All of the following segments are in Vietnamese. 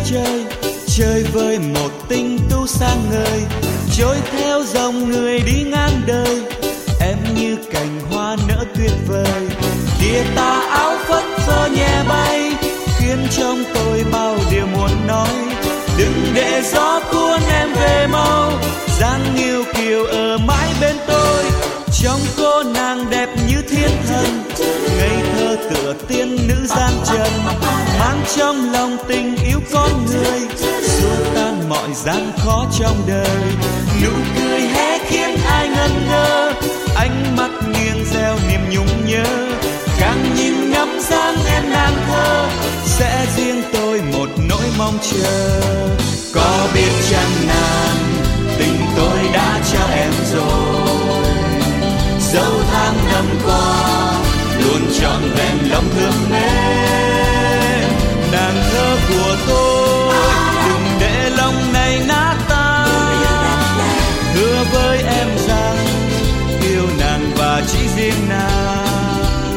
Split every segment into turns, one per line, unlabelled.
trời, chơi với một tình tu sáng ngời, trôi theo dòng người đi ngang đời. Em như cành hoa nở tuyệt vời, tia tà áo phất phơ nhẹ bay, khiến trong tôi bao điều muốn nói. Đừng để gió cuốn em về mau, dáng yêu kiều ở mãi bên tôi. Trong cô nàng đẹp như thiên thần, ngây thơ tựa tiên nữ giang trần, mang trong lòng tình yêu con người, xua tan mọi gian khó trong đời. Nụ cười hé khiến ai ngẩn ngơ, ánh mắt nghiêng reo niềm nhung nhớ. Càng nhìn ngắm dáng em nàng thơ, sẽ riêng tôi một nỗi mong chờ. Có biết chăng nàng, tình tôi đã trao em rồi, dẫu tháng năm qua luôn trọn vẹn lòng thương mến. Nàng thơ của tôi, đừng để lòng này nát tan. Hứa với em rằng yêu nàng và chỉ riêng nàng.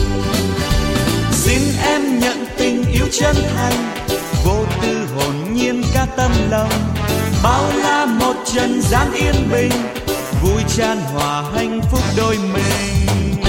Xin em nhận tình yêu chân thành, vô tư hồn nhiên cả tâm lòng. Bao la một trần gian yên bình, vui chan hòa hạnh phúc đôi mình.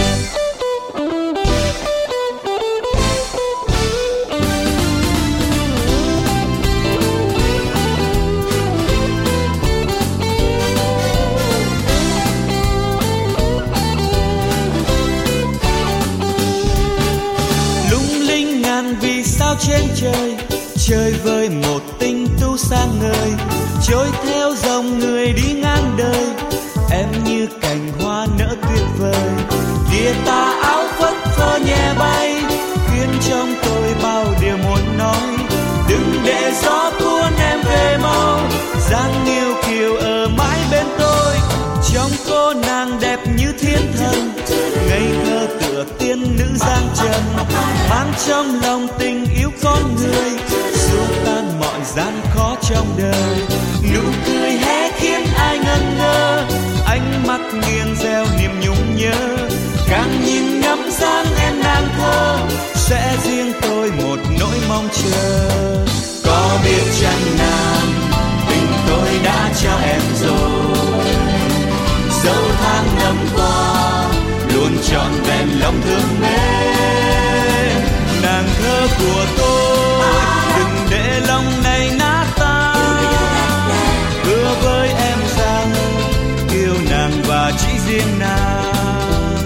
Lung linh ngàn vì sao trên trời, chơi với một tình tu sáng ngời, trôi theo dòng người đi ngang đời. Em như cành hoa nở tuyệt vời, tia tà áo phất phơ nhẹ bay, khiến trong tôi bao điều muốn nói. Đừng để gió cuốn em về mau, dáng yêu kiều ở mãi bên tôi. Trong cô nàng đẹp như thiên thần, ngây thơ tựa tiên nữ giang trần, mang trong lòng tình yêu con người, xua tan mọi gian khó trong đời. Nụ cười hé khiến ai ngẩn ngơ, ánh mắt nghiêng reo niềm nhung nhớ. Càng nhìn ngắm dáng em nàng thơ, sẽ riêng tôi một nỗi mong chờ. Có biết chăng nàng, tình tôi đã trao em rồi, dẫu tháng năm qua luôn trọn vẹn lòng thương mến. Nàng thơ của tôi, đừng để lòng này nát tan. Hứa với em rằng yêu nàng và chỉ riêng nàng.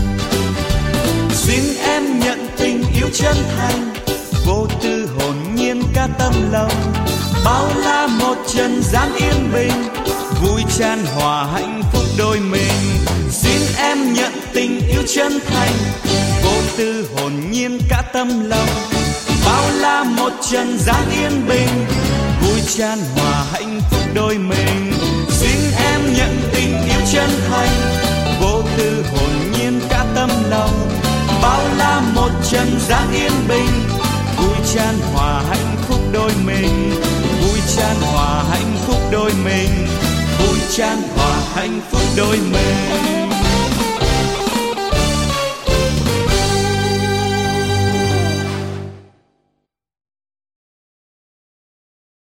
Xin em nhận tình yêu chân thành, vô tư hồn nhiên cả tâm lòng. Bao la một trần gian yên bình, vui chan hòa hạnh phúc đôi mình. Xin em nhận tình yêu chân thành, vô tư hồn nhiên cả tâm lòng. Bao la một trần gian yên bình, vui chan hòa hạnh phúc đôi mình. Xin em nhận tình yêu chân thành, vô tư hồn nhiên cả tâm lòng. Bao la một trần gian yên bình, vui chan hòa hạnh phúc đôi mình. Vui chan hòa hạnh phúc đôi mình, vui chan hòa hạnh phúc đôi mình.